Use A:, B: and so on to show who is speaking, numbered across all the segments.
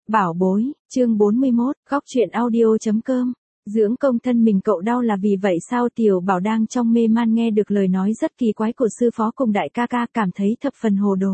A: Bảo bối, chương 41, góc truyện audio.com. Dưỡng công thân mình cậu đau là vì vậy sao? Tiểu Bảo đang trong mê man nghe được lời nói rất kỳ quái của sư phó cùng đại ca ca, cảm thấy thập phần hồ đồ.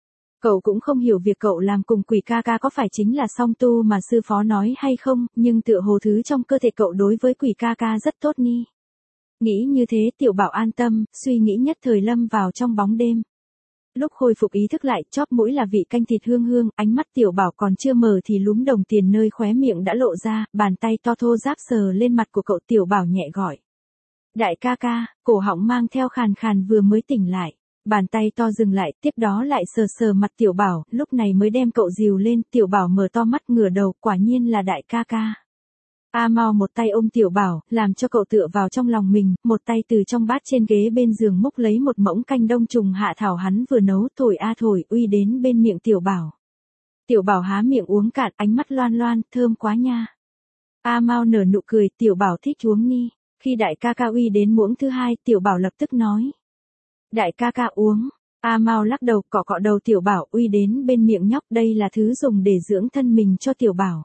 A: Cậu cũng không hiểu việc cậu làm cùng quỷ ca ca có phải chính là song tu mà sư phó nói hay không, nhưng tựa hồ thứ trong cơ thể cậu đối với quỷ ca ca rất tốt ni. Nghĩ như thế Tiểu Bảo an tâm, suy nghĩ nhất thời lâm vào trong bóng đêm. Lúc khôi phục ý thức lại, chóp mũi là vị canh thịt hương hương, ánh mắt Tiểu Bảo còn chưa mở thì lúm đồng tiền nơi khóe miệng đã lộ ra, bàn tay to thô ráp sờ lên mặt của cậu. Tiểu Bảo nhẹ gọi. Đại ca ca, cổ họng mang theo khàn khàn vừa mới tỉnh lại. Bàn tay to dừng lại, tiếp đó lại sờ sờ mặt Tiểu Bảo, lúc này mới đem cậu dìu lên. Tiểu Bảo mở to mắt ngửa đầu, quả nhiên là đại ca ca. A Mao một tay ôm Tiểu Bảo, làm cho cậu tựa vào trong lòng mình, một tay từ trong bát trên ghế bên giường múc lấy một muỗng canh đông trùng hạ thảo hắn vừa nấu, thổi a thổi, uy đến bên miệng Tiểu Bảo. Tiểu Bảo há miệng uống cạn, ánh mắt loan loan, thơm quá nha. A Mao nở nụ cười, Tiểu Bảo thích uống ni. Khi đại ca ca uy đến muỗng thứ hai, Tiểu Bảo lập tức nói. Đại ca ca uống. A Mao lắc đầu, cọ cọ đầu Tiểu Bảo, uy đến bên miệng nhóc, đây là thứ dùng để dưỡng thân mình cho Tiểu Bảo.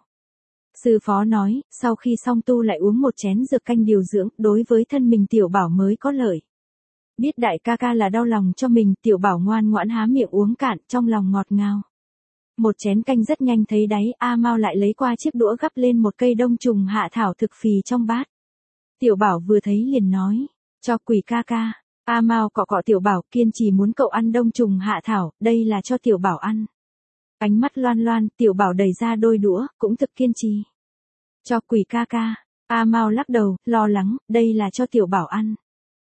A: Sư phó nói, sau khi xong tu lại uống một chén dược canh điều dưỡng, đối với thân mình Tiểu Bảo mới có lợi. Biết đại ca ca là đau lòng cho mình, Tiểu Bảo ngoan ngoãn há miệng uống cạn, trong lòng ngọt ngào. Một chén canh rất nhanh thấy đáy, A Mao lại lấy qua chiếc đũa gắp lên một cây đông trùng hạ thảo thực phì trong bát. Tiểu Bảo vừa thấy liền nói, cho quỷ ca ca. A Mao cọ cọ Tiểu Bảo, kiên trì muốn cậu ăn đông trùng hạ thảo, đây là cho Tiểu Bảo ăn. Ánh mắt loan loan, Tiểu Bảo đẩy ra đôi đũa, cũng thực kiên trì. Cho quỷ ca ca. A Mao lắc đầu, lo lắng, đây là cho Tiểu Bảo ăn.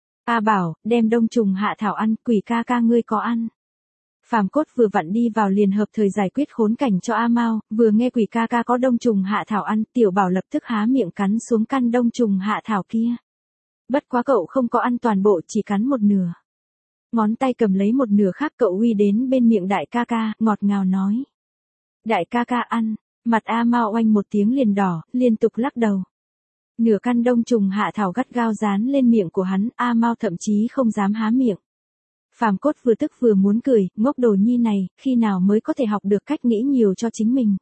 A: A Bảo, đem đông trùng hạ thảo ăn, quỷ ca ca ngươi có ăn. Phàm Cốt vừa vặn đi vào liền hợp thời giải quyết khốn cảnh cho A Mao, vừa nghe quỷ ca ca có đông trùng hạ thảo ăn, Tiểu Bảo lập tức há miệng cắn xuống căn đông trùng hạ thảo kia. Bất quá cậu không có ăn toàn bộ, chỉ cắn một nửa. Ngón tay cầm lấy một nửa khác, cậu uy đến bên miệng đại ca ca, ngọt ngào nói. Đại ca ca ăn. Mặt A Mao oanh một tiếng liền đỏ, liên tục lắc đầu. Nửa căn đông trùng hạ thảo gắt gao dán lên miệng của hắn, A Mao thậm chí không dám há miệng. Phàm Cốt vừa tức vừa muốn cười, ngốc đồ nhi này, khi nào mới có thể học được cách nghĩ nhiều cho chính mình.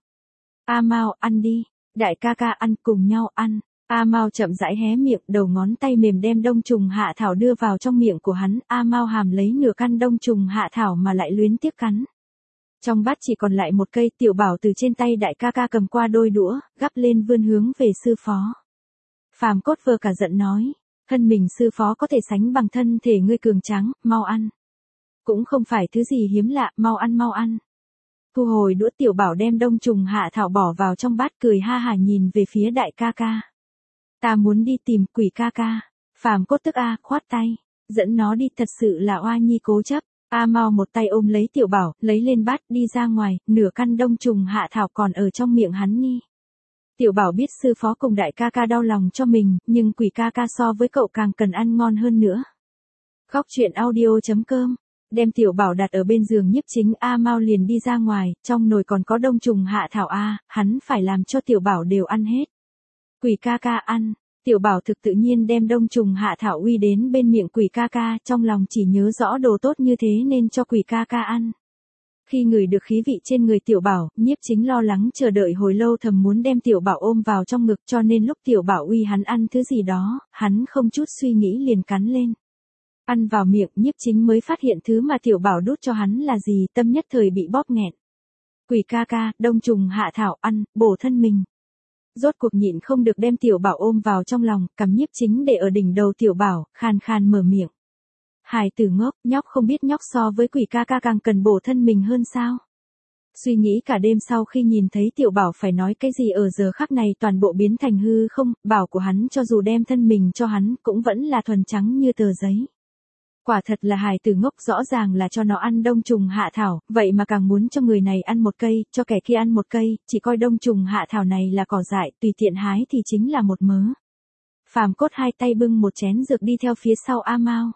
A: A Mao, ăn đi, đại ca ca ăn, cùng nhau ăn. A Mao chậm rãi hé miệng, đầu ngón tay mềm đem đông trùng hạ thảo đưa vào trong miệng của hắn, A Mao hàm lấy nửa căn đông trùng hạ thảo mà lại luyến tiếc cắn. Trong bát chỉ còn lại một cây, Tiểu Bảo từ trên tay đại ca ca cầm qua đôi đũa, gắp lên vươn hướng về sư phó. Phàm Cốt vờ cả giận nói, thân mình sư phó có thể sánh bằng thân thể ngươi cường tráng, mau ăn. Cũng không phải thứ gì hiếm lạ, mau ăn mau ăn. Thu hồi đũa, Tiểu Bảo đem đông trùng hạ thảo bỏ vào trong bát, cười ha hả nhìn về phía đại ca ca. Ta muốn đi tìm quỷ ca ca. Phàm Cốt tức khoát tay, dẫn nó đi, thật sự là oa nhi cố chấp. A Mao một tay ôm lấy Tiểu Bảo, lấy lên bát đi ra ngoài, nửa căn đông trùng hạ thảo còn ở trong miệng hắn ni. Tiểu Bảo biết sư phó cùng đại ca ca đau lòng cho mình, nhưng quỷ ca ca so với cậu càng cần ăn ngon hơn nữa. Góc truyện audio.com. Đem Tiểu Bảo đặt ở bên giường Nhiếp Chính, A Mao liền đi ra ngoài, trong nồi còn có đông trùng hạ thảo hắn phải làm cho Tiểu Bảo đều ăn hết. Quỷ ca ca ăn. Tiểu Bảo thực tự nhiên đem đông trùng hạ thảo uy đến bên miệng quỷ ca ca, trong lòng chỉ nhớ rõ đồ tốt như thế nên cho quỷ ca ca ăn. Khi ngửi được khí vị trên người Tiểu Bảo, Nhiếp Chính lo lắng chờ đợi hồi lâu, thầm muốn đem Tiểu Bảo ôm vào trong ngực, cho nên lúc Tiểu Bảo uy hắn ăn thứ gì đó, hắn không chút suy nghĩ liền cắn lên. Ăn vào miệng, Nhiếp Chính mới phát hiện thứ mà Tiểu Bảo đút cho hắn là gì, tâm nhất thời bị bóp nghẹn. Quỷ ca ca, đông trùng hạ thảo ăn, bổ thân mình. Rốt cuộc nhịn không được đem Tiểu Bảo ôm vào trong lòng, cầm Nhiếp Chính để ở đỉnh đầu Tiểu Bảo, khàn khàn mở miệng. Hài tử ngốc, nhóc không biết nhóc so với quỷ ca ca càng cần bổ thân mình hơn sao? Suy nghĩ cả đêm sau khi nhìn thấy Tiểu Bảo phải nói cái gì ở giờ khắc này toàn bộ biến thành hư không, bảo của hắn cho dù đem thân mình cho hắn cũng vẫn là thuần trắng như tờ giấy. Quả thật là hài tử ngốc, rõ ràng là cho nó ăn đông trùng hạ thảo, vậy mà càng muốn cho người này ăn một cây, cho kẻ kia ăn một cây, chỉ coi đông trùng hạ thảo này là cỏ dại, tùy tiện hái thì chính là một mớ. Phàm Cốt hai tay bưng một chén dược đi theo phía sau A Mao.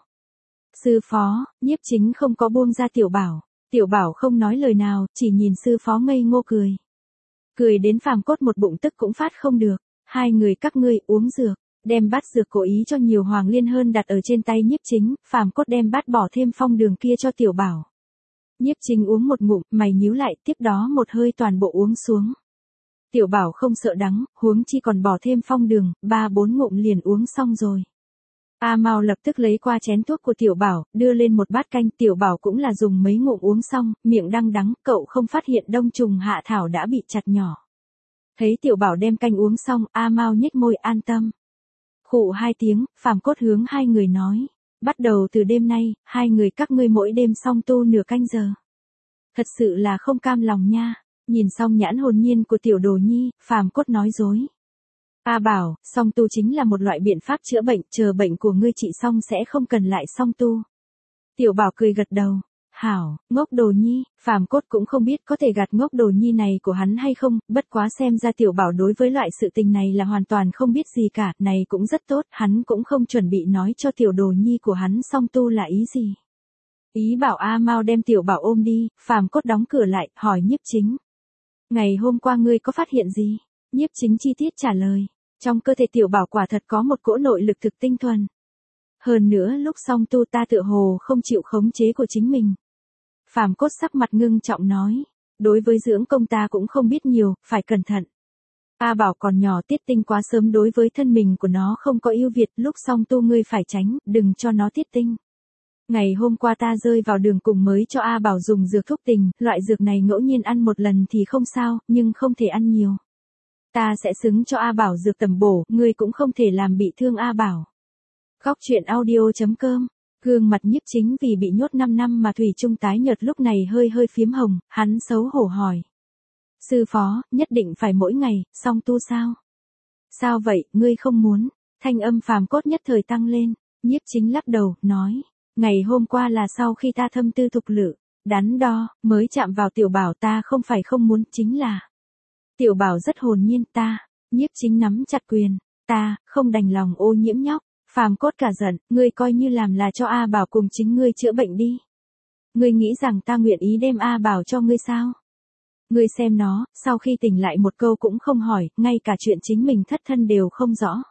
A: Sư phó, Nhiếp Chính không có buông ra Tiểu Bảo. Tiểu Bảo không nói lời nào, chỉ nhìn sư phó ngây ngô cười. Cười đến Phàm Cốt một bụng tức cũng phát không được. Hai người các ngươi uống dược. Đem bát dược cố ý cho nhiều hoàng liên hơn đặt ở trên tay Nhiếp Chính, Phàm Cốt đem bát bỏ thêm phong đường kia cho Tiểu Bảo. Nhiếp Chính uống một ngụm, mày nhíu lại, tiếp đó một hơi toàn bộ uống xuống. Tiểu Bảo không sợ đắng, huống chi còn bỏ thêm phong đường, 3-4 ngụm liền uống xong rồi. A Mao lập tức lấy qua chén thuốc của Tiểu Bảo, đưa lên một bát canh. Tiểu Bảo cũng là dùng mấy ngụm uống xong, miệng đang đắng, cậu không phát hiện đông trùng hạ thảo đã bị chặt nhỏ. Thấy Tiểu Bảo đem canh uống xong, A Mao nhếch môi an tâm. Khụ 2 tiếng, Phàm Cốt hướng hai người nói. Bắt đầu từ đêm nay, hai người các ngươi mỗi đêm song tu nửa canh giờ. Thật sự là không cam lòng nha. Nhìn xong nhãn hồn nhiên của Tiểu Đồ Nhi, Phàm Cốt nói dối. A Bảo, song tu chính là một loại biện pháp chữa bệnh, chờ bệnh của ngươi trị xong sẽ không cần lại song tu. Tiểu Bảo cười gật đầu. Hảo, ngốc Đồ Nhi, Phàm Cốt cũng không biết có thể gạt ngốc Đồ Nhi này của hắn hay không, bất quá xem ra Tiểu Bảo đối với loại sự tình này là hoàn toàn không biết gì cả, này cũng rất tốt, hắn cũng không chuẩn bị nói cho Tiểu Đồ Nhi của hắn song tu là ý gì. Ý bảo A Mao đem Tiểu Bảo ôm đi, Phàm Cốt đóng cửa lại, hỏi Nhiếp Chính. Ngày hôm qua ngươi có phát hiện gì? Nhiếp Chính chi tiết trả lời. Trong cơ thể Tiểu Bảo quả thật có một cỗ nội lực thực tinh thuần. Hơn nữa lúc song tu ta tựa hồ không chịu khống chế của chính mình. Phàm Cốt sắc mặt ngưng trọng nói. Đối với dưỡng công ta cũng không biết nhiều, phải cẩn thận. A Bảo còn nhỏ tiết tinh quá sớm đối với thân mình của nó không có ưu việt, lúc song tu ngươi phải tránh, đừng cho nó tiết tinh. Ngày hôm qua ta rơi vào đường cùng mới cho A Bảo dùng dược thuốc tình, loại dược này ngẫu nhiên ăn một lần thì không sao, nhưng không thể ăn nhiều. Ta sẽ xứng cho A Bảo dược tầm bổ, ngươi cũng không thể làm bị thương A Bảo. Góc truyện audio.com. Gương mặt Nhiếp Chính vì bị nhốt 5 năm mà thủy chung tái nhợt lúc này hơi phím hồng, hắn xấu hổ hỏi. Sư phó, nhất định phải mỗi ngày, song tu sao? Sao vậy, ngươi không muốn? Thanh âm Phàm Cốt nhất thời tăng lên. Nhiếp Chính lắc đầu, nói. Ngày hôm qua là sau khi ta thâm tư thục lự, đắn đo, mới chạm vào Tiểu Bảo, ta không phải không muốn, chính là. Tiểu Bảo rất hồn nhiên, ta. Nhiếp Chính nắm chặt quyền. Ta, không đành lòng ô nhiễm nhóc. Phàm Cốt cả giận, ngươi coi như làm là cho A Bảo cùng chính ngươi chữa bệnh đi. Ngươi nghĩ rằng ta nguyện ý đem A Bảo cho ngươi sao? Ngươi xem nó, sau khi tỉnh lại một câu cũng không hỏi, ngay cả chuyện chính mình thất thân đều không rõ.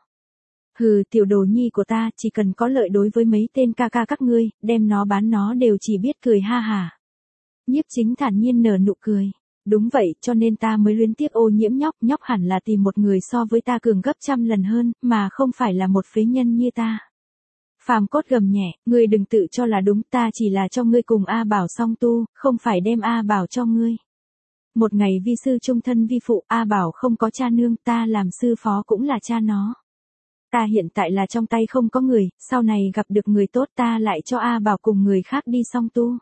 A: Hừ, Tiểu Đồ Nhi của ta, chỉ cần có lợi đối với mấy tên ca ca các ngươi, đem nó bán nó đều chỉ biết cười ha hả. Nhiếp Chính thản nhiên nở nụ cười. Đúng vậy, cho nên ta mới luyến tiếc ô nhiễm nhóc, nhóc hẳn là tìm một người so với ta cường gấp trăm lần hơn, mà không phải là một phế nhân như ta. Phàm Cốt gầm nhẹ, ngươi đừng tự cho là đúng, ta chỉ là cho ngươi cùng A Bảo song tu, không phải đem A Bảo cho ngươi. Một ngày vi sư chung thân vi phụ, A Bảo không có cha nương, ta làm sư phó cũng là cha nó. Ta hiện tại là trong tay không có người, sau này gặp được người tốt ta lại cho A Bảo cùng người khác đi song tu.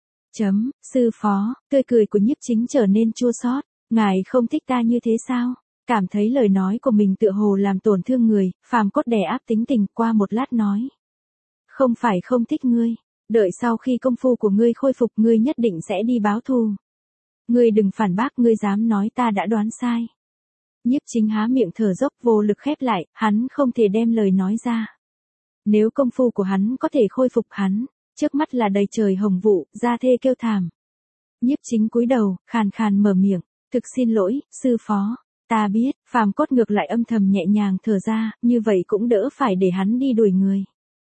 A: Sư phó, tươi cười của Nhiếp Chính trở nên chua xót. Ngài không thích ta như thế sao? Cảm thấy lời nói của mình tựa hồ làm tổn thương người, Phàm Cốt đè áp tính tình qua một lát nói. Không phải không thích ngươi, đợi sau khi công phu của ngươi khôi phục ngươi nhất định sẽ đi báo thù. Ngươi đừng phản bác, ngươi dám nói ta đã đoán sai. Nhiếp Chính há miệng thở dốc vô lực khép lại, hắn không thể đem lời nói ra. Nếu công phu của hắn có thể khôi phục hắn, trước mắt là đầy trời hồng vụ, gia thê kêu thảm. Nhiếp Chính cúi đầu, khàn khàn mở miệng, thực xin lỗi, sư phó, ta biết, Phàm Cốt ngược lại âm thầm nhẹ nhàng thở ra, như vậy cũng đỡ phải để hắn đi đuổi người.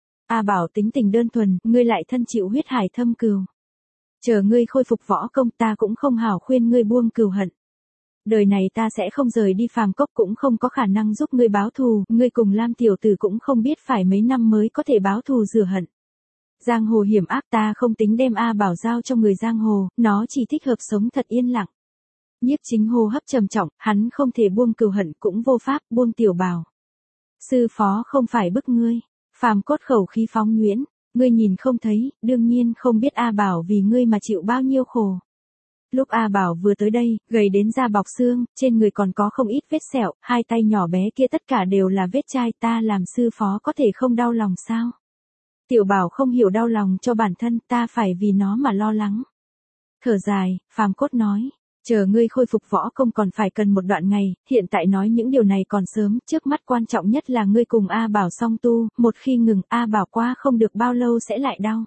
A: A Bảo tính tình đơn thuần, ngươi lại thân chịu huyết hải thâm cừu. Chờ ngươi khôi phục võ công ta cũng không hảo khuyên ngươi buông cừu hận. Đời này ta sẽ không rời đi Phàm Cốc cũng không có khả năng giúp ngươi báo thù, ngươi cùng Lam tiểu tử cũng không biết phải mấy năm mới có thể báo thù rửa hận. Giang hồ hiểm ác ta không tính đem A Bảo giao cho người giang hồ, nó chỉ thích hợp sống thật yên lặng. Nhiếp Chính hô hấp trầm trọng, hắn không thể buông cừu hận cũng vô pháp buông Tiểu Bảo. Sư phó không phải bức ngươi. Phàm Cốt khẩu khí phóng nhuyễn, ngươi nhìn không thấy, đương nhiên không biết A Bảo vì ngươi mà chịu bao nhiêu khổ. Lúc A Bảo vừa tới đây, gầy đến da bọc xương, trên người còn có không ít vết sẹo, hai tay nhỏ bé kia tất cả đều là vết chai, ta làm sư phó có thể không đau lòng sao? Tiểu Bảo không hiểu đau lòng cho bản thân, ta phải vì nó mà lo lắng. Thở dài, Phàm Cốt nói, chờ ngươi khôi phục võ công còn phải cần một đoạn ngày, hiện tại nói những điều này còn sớm, trước mắt quan trọng nhất là ngươi cùng A Bảo song tu, một khi ngừng A Bảo qua không được bao lâu sẽ lại đau.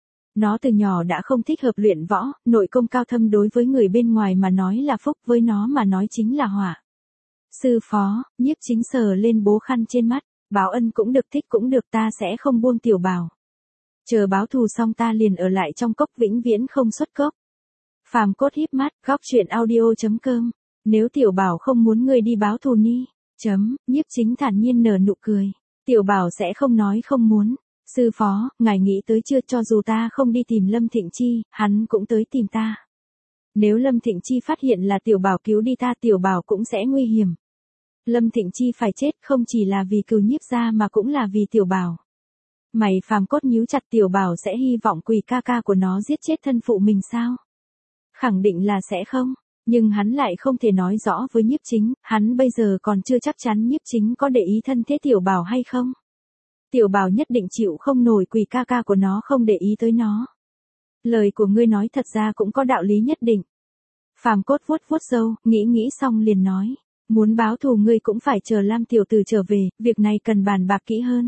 A: Nó từ nhỏ đã không thích hợp luyện võ, nội công cao thâm đối với người bên ngoài mà nói là phúc, với nó mà nói chính là họa. Sư phó, Nhiếp Chính sờ lên bố khăn trên mắt, báo ân cũng được thích cũng được ta sẽ không buông Tiểu Bảo. Chờ báo thù xong ta liền ở lại trong cốc vĩnh viễn không xuất cốc. Phàm Cốt híp mắt, góc truyện audio.com Nếu tiểu bảo không muốn ngươi đi báo thù ni. Nhiếp chính thản nhiên nở nụ cười. Tiểu bảo sẽ không nói không muốn. Sư phó, ngài nghĩ tới chưa, cho dù ta không đi tìm Lâm Thịnh Chi, hắn cũng tới tìm ta. Nếu Lâm Thịnh Chi phát hiện là tiểu bảo cứu đi ta, tiểu bảo cũng sẽ nguy hiểm. Lâm Thịnh Chi phải chết không chỉ là vì cừu nhiếp gia mà cũng là vì tiểu bảo. Mày phàm cốt nhíu chặt, tiểu bảo sẽ hy vọng Quỳ ca ca của nó giết chết thân phụ mình sao? Khẳng định là sẽ không. Nhưng hắn lại không thể nói rõ với nhiếp chính, hắn bây giờ còn chưa chắc chắn nhiếp chính có để ý thân thế tiểu bảo hay không. Tiểu bảo nhất định chịu không nổi Quỳ ca ca của nó không để ý tới nó. Lời của ngươi nói thật ra cũng có đạo lý nhất định. Phàm cốt vuốt vuốt râu, nghĩ xong liền nói. Muốn báo thù ngươi cũng phải chờ Lam tiểu tử trở về, việc này cần bàn bạc kỹ hơn.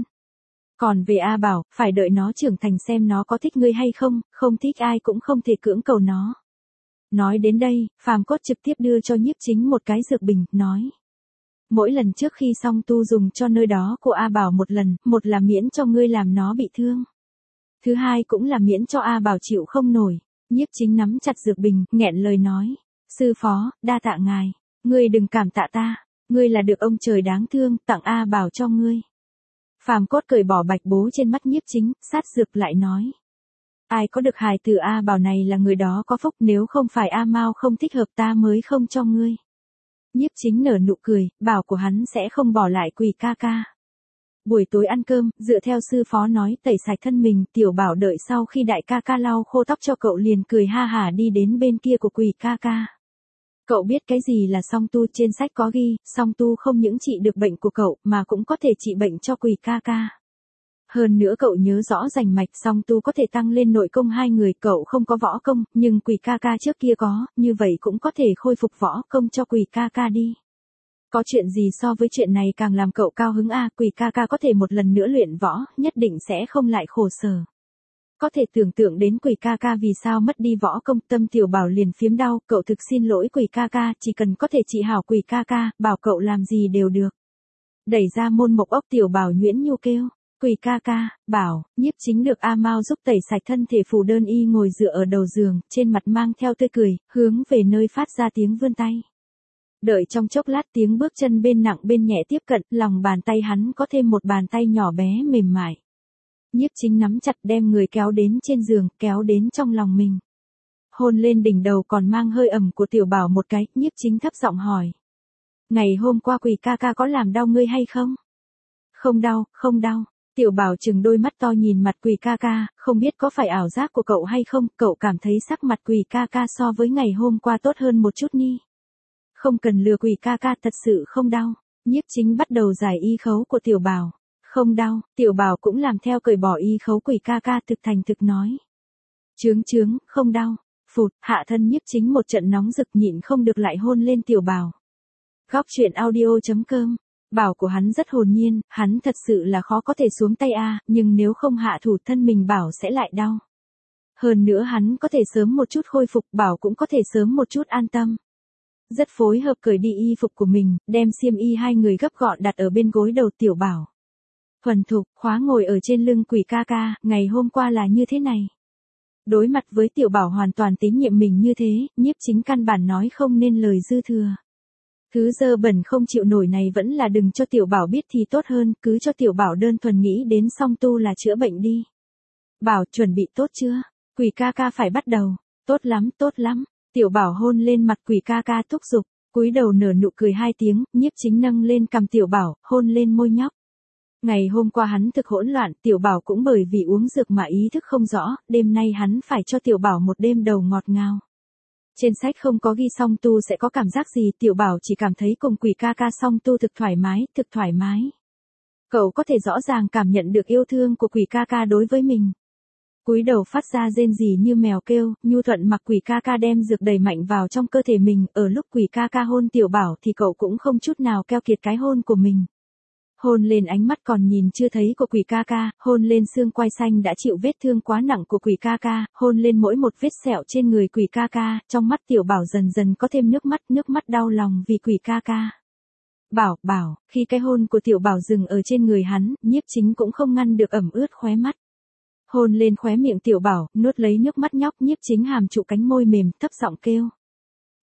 A: Còn về A Bảo, phải đợi nó trưởng thành xem nó có thích ngươi hay không, không thích ai cũng không thể cưỡng cầu nó. Nói đến đây, Phàm cốt trực tiếp đưa cho nhiếp chính một cái dược bình, nói. Mỗi lần trước khi xong tu dùng cho nơi đó của A Bảo một lần, một là miễn cho ngươi làm nó bị thương. Thứ hai cũng là miễn cho A Bảo chịu không nổi. Nhiếp chính nắm chặt dược bình, nghẹn lời nói. Sư phó, đa tạ ngài. Ngươi đừng cảm tạ ta. Ngươi là được ông trời đáng thương, tặng A Bảo cho ngươi. Phàm cốt cởi bỏ bạch bố trên mắt nhiếp chính, sát dược lại nói. Ai có được hài tử A Bảo này là người đó có phúc, nếu không phải A Mao không thích hợp ta mới không cho ngươi. Nhiếp chính nở nụ cười, bảo của hắn sẽ không bỏ lại Quỳ ca ca. Buổi tối ăn cơm, dựa theo sư phó nói tẩy sạch thân mình, tiểu bảo đợi sau khi đại ca ca lau khô tóc cho cậu liền cười ha hả đi đến bên kia của Quỳ ca ca. Cậu biết cái gì là song tu, trên sách có ghi, song tu không những trị được bệnh của cậu mà cũng có thể trị bệnh cho Quỳ ca ca. Hơn nữa cậu nhớ rõ rành mạch, song tu có thể tăng lên nội công hai người, cậu không có võ công, nhưng Quỳ ca ca trước kia có, như vậy cũng có thể khôi phục võ công cho Quỳ ca ca đi. Có chuyện gì so với chuyện này càng làm cậu cao hứng a, Quỳ ca ca có thể một lần nữa luyện võ, nhất định sẽ không lại khổ sở. Có thể tưởng tượng đến Quỳ ca ca vì sao mất đi võ công, tâm tiểu bảo liền phiếm đau, cậu thực xin lỗi Quỳ ca ca, chỉ cần có thể trị hảo Quỳ ca ca, bảo cậu làm gì đều được. Đẩy ra môn mộc ốc, tiểu bảo nhuyễn nhu kêu. Quỳ ca ca, bảo, nhiếp chính được A Mao giúp tẩy sạch thân thể, Phù Đơn Y ngồi dựa ở đầu giường, trên mặt mang theo tươi cười, hướng về nơi phát ra tiếng vươn tay. Đợi trong chốc lát tiếng bước chân bên nặng bên nhẹ tiếp cận, lòng bàn tay hắn có thêm một bàn tay nhỏ bé mềm mại. Nhiếp chính nắm chặt đem người kéo đến trên giường, kéo đến trong lòng mình. Hôn lên đỉnh đầu còn mang hơi ẩm của tiểu bảo một cái, nhiếp chính thấp giọng hỏi. Ngày hôm qua Quỳ ca ca có làm đau ngươi hay không? Không đau, không đau. Tiểu bảo chừng đôi mắt to nhìn mặt Quỳ ca ca, không biết có phải ảo giác của cậu hay không, cậu cảm thấy sắc mặt Quỳ ca ca so với ngày hôm qua tốt hơn một chút ni. Không cần lừa Quỳ ca ca, thật sự không đau. Nhiếp chính bắt đầu giải y khấu của tiểu bảo. Không đau, tiểu bảo cũng làm theo cởi bỏ y khấu, Quỳ ca ca thực thành thực nói. Chướng, không đau. Phụt, hạ thân nhiếp chính một trận nóng rực nhịn không được lại hôn lên tiểu bảo. Góc truyện audio.com. Bảo của hắn rất hồn nhiên, hắn thật sự là khó có thể xuống tay a, nhưng nếu không hạ thủ thân mình bảo sẽ lại đau. Hơn nữa hắn có thể sớm một chút khôi phục, bảo cũng có thể sớm một chút an tâm. Rất phối hợp cởi đi y phục của mình, đem xiêm y hai người gấp gọn đặt ở bên gối đầu tiểu bảo. Thuần thục, khóa ngồi ở trên lưng Quỳ ca ca, ngày hôm qua là như thế này. Đối mặt với tiểu bảo hoàn toàn tín nhiệm mình như thế, nhiếp chính căn bản nói không nên lời dư thừa. Thứ dơ bẩn không chịu nổi này vẫn là đừng cho tiểu bảo biết thì tốt hơn, cứ cho tiểu bảo đơn thuần nghĩ đến song tu là chữa bệnh đi. Bảo chuẩn bị tốt chưa? Quỳ ca ca phải bắt đầu. Tốt lắm. Tiểu bảo hôn lên mặt Quỳ ca ca thúc giục, cúi đầu nở nụ cười hai tiếng, nhiếp chính nâng lên cằm tiểu bảo, hôn lên môi nhóc. Ngày hôm qua hắn thực hỗn loạn, tiểu bảo cũng bởi vì uống dược mà ý thức không rõ, đêm nay hắn phải cho tiểu bảo một đêm đầu ngọt ngào. Trên sách không có ghi song tu sẽ có cảm giác gì, tiểu bảo chỉ cảm thấy cùng Quỳ ca ca song tu thực thoải mái. Cậu có thể rõ ràng cảm nhận được yêu thương của Quỳ ca ca đối với mình. Cúi đầu phát ra rên rỉ như mèo kêu, nhu thuận mặc Quỳ ca ca đem dược đầy mạnh vào trong cơ thể mình, ở lúc Quỳ ca ca hôn tiểu bảo thì cậu cũng không chút nào keo kiệt cái hôn của mình. Hôn lên ánh mắt còn nhìn chưa thấy của Quỳ ca ca, hôn lên xương quai xanh đã chịu vết thương quá nặng của Quỳ ca ca, hôn lên mỗi một vết sẹo trên người Quỳ ca ca, trong mắt tiểu bảo dần dần có thêm nước mắt đau lòng vì Quỳ ca ca. Bảo, khi cái hôn của tiểu bảo dừng ở trên người hắn, nhiếp chính cũng không ngăn được ẩm ướt khóe mắt. Hôn lên khóe miệng tiểu bảo, nuốt lấy nước mắt nhóc, nhiếp chính hàm trụ cánh môi mềm, thấp giọng kêu.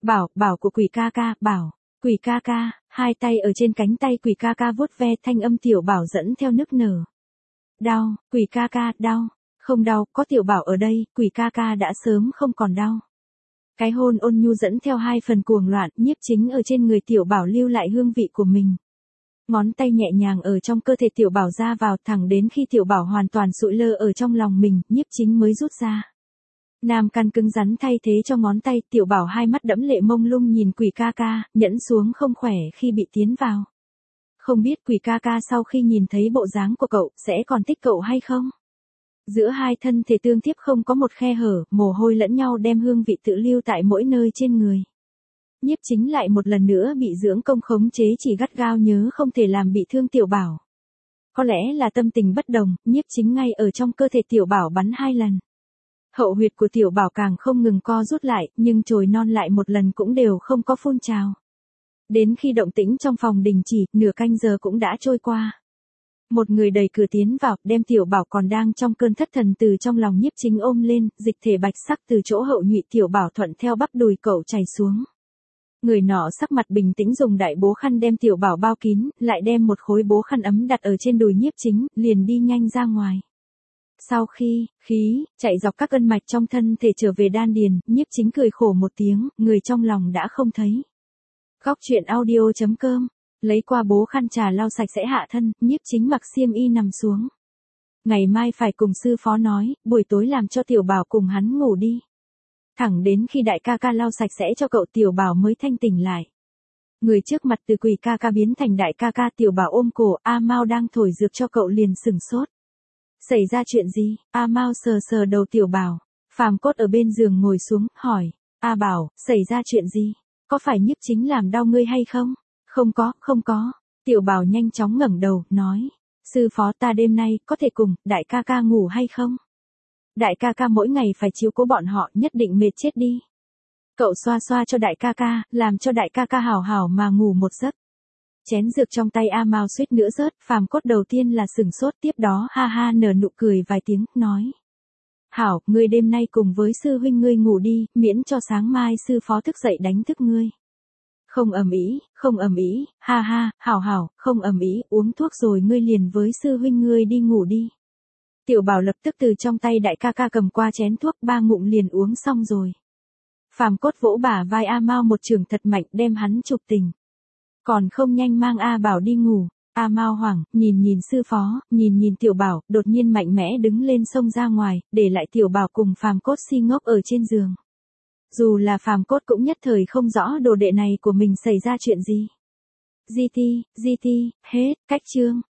A: Bảo của quỷ ca ca, bảo. Quỷ ca ca, hai tay ở trên cánh tay quỷ ca ca vuốt ve, thanh âm tiểu bảo dẫn theo nức nở. Đau, quỷ ca ca, đau. Không đau, có tiểu bảo ở đây, quỷ ca ca đã sớm không còn đau. Cái hôn ôn nhu dẫn theo hai phần cuồng loạn, Nhiếp Chính ở trên người tiểu bảo lưu lại hương vị của mình. Ngón tay nhẹ nhàng ở trong cơ thể tiểu bảo ra vào, thẳng đến khi tiểu bảo hoàn toàn sụi lơ ở trong lòng mình, Nhiếp Chính mới rút ra. Nam căn cứng rắn thay thế cho ngón tay, tiểu bảo hai mắt đẫm lệ mông lung nhìn quỷ ca ca, nhẫn xuống không khỏe khi bị tiến vào. Không biết quỷ ca ca sau khi nhìn thấy bộ dáng của cậu, sẽ còn thích cậu hay không? Giữa hai thân thể tương tiếp không có một khe hở, mồ hôi lẫn nhau đem hương vị tự lưu tại mỗi nơi trên người. Nhiếp Chính lại một lần nữa bị dưỡng công khống chế, chỉ gắt gao nhớ không thể làm bị thương tiểu bảo. Có lẽ là tâm tình bất đồng, Nhiếp Chính ngay ở trong cơ thể tiểu bảo bắn 2 lần. Hậu huyệt của tiểu bảo càng không ngừng co rút lại, nhưng chồi non lại một lần cũng đều không có phun trào. Đến khi động tĩnh trong phòng đình chỉ, nửa canh giờ cũng đã trôi qua. Một người đẩy cửa tiến vào, đem tiểu bảo còn đang trong cơn thất thần từ trong lòng Nhiếp Chính ôm lên, dịch thể bạch sắc từ chỗ hậu nhụy tiểu bảo thuận theo bắp đùi cậu chảy xuống. Người nọ sắc mặt bình tĩnh dùng đại bố khăn đem tiểu bảo bao kín, lại đem một khối bố khăn ấm đặt ở trên đùi Nhiếp Chính, liền đi nhanh ra ngoài. Sau khi, khí, chạy dọc các gân mạch trong thân thể trở về đan điền, Nhiếp Chính cười khổ một tiếng, người trong lòng đã không thấy. Góc truyện audio.com, lấy qua bố khăn trà lau sạch sẽ hạ thân, Nhiếp Chính mặc xiêm y nằm xuống. Ngày mai phải cùng sư phó nói, buổi tối làm cho tiểu bảo cùng hắn ngủ đi. Thẳng đến khi đại ca ca lau sạch sẽ cho cậu, tiểu bảo mới thanh tỉnh lại. Người trước mặt từ quỷ ca ca biến thành đại ca ca, tiểu bảo ôm cổ, A Mao đang thổi dược cho cậu liền sửng sốt. Xảy ra chuyện gì? A Mao sờ sờ đầu tiểu bảo. Phàm Cốt ở bên giường ngồi xuống, hỏi. A Bảo, xảy ra chuyện gì? Có phải Nhiếp Chính làm đau ngươi hay không? Không có. Tiểu bảo nhanh chóng ngẩng đầu, nói. Sư phó, ta đêm nay, có thể cùng, đại ca ca ngủ hay không? Đại ca ca mỗi ngày phải chiếu cố bọn họ, nhất định mệt chết đi. Cậu xoa xoa cho đại ca ca, làm cho đại ca ca hảo hảo mà ngủ một giấc. Chén dược trong tay A Mao suýt nữa rớt, Phàm Cốt đầu tiên là sửng sốt, tiếp đó ha ha nở nụ cười vài tiếng, nói. Hảo, ngươi đêm nay cùng với sư huynh ngươi ngủ đi, miễn cho sáng mai sư phó thức dậy đánh thức ngươi. Không ầm ĩ, ha ha, hảo, không ầm ĩ, uống thuốc rồi ngươi liền với sư huynh ngươi đi ngủ đi. Tiểu bảo lập tức từ trong tay đại ca ca cầm qua chén thuốc, 3 ngụm liền uống xong rồi. Phàm Cốt vỗ bả vai A Mao một chưởng thật mạnh, đem hắn chụp tỉnh. Còn không nhanh mang A Bảo đi ngủ. A Mao hoảng, nhìn sư phó, nhìn tiểu bảo, đột nhiên mạnh mẽ đứng lên xông ra ngoài, để lại tiểu bảo cùng Phàm Cốt si ngốc ở trên giường. Dù là Phàm Cốt cũng nhất thời không rõ đồ đệ này của mình xảy ra chuyện gì. GT, hết, cách chương.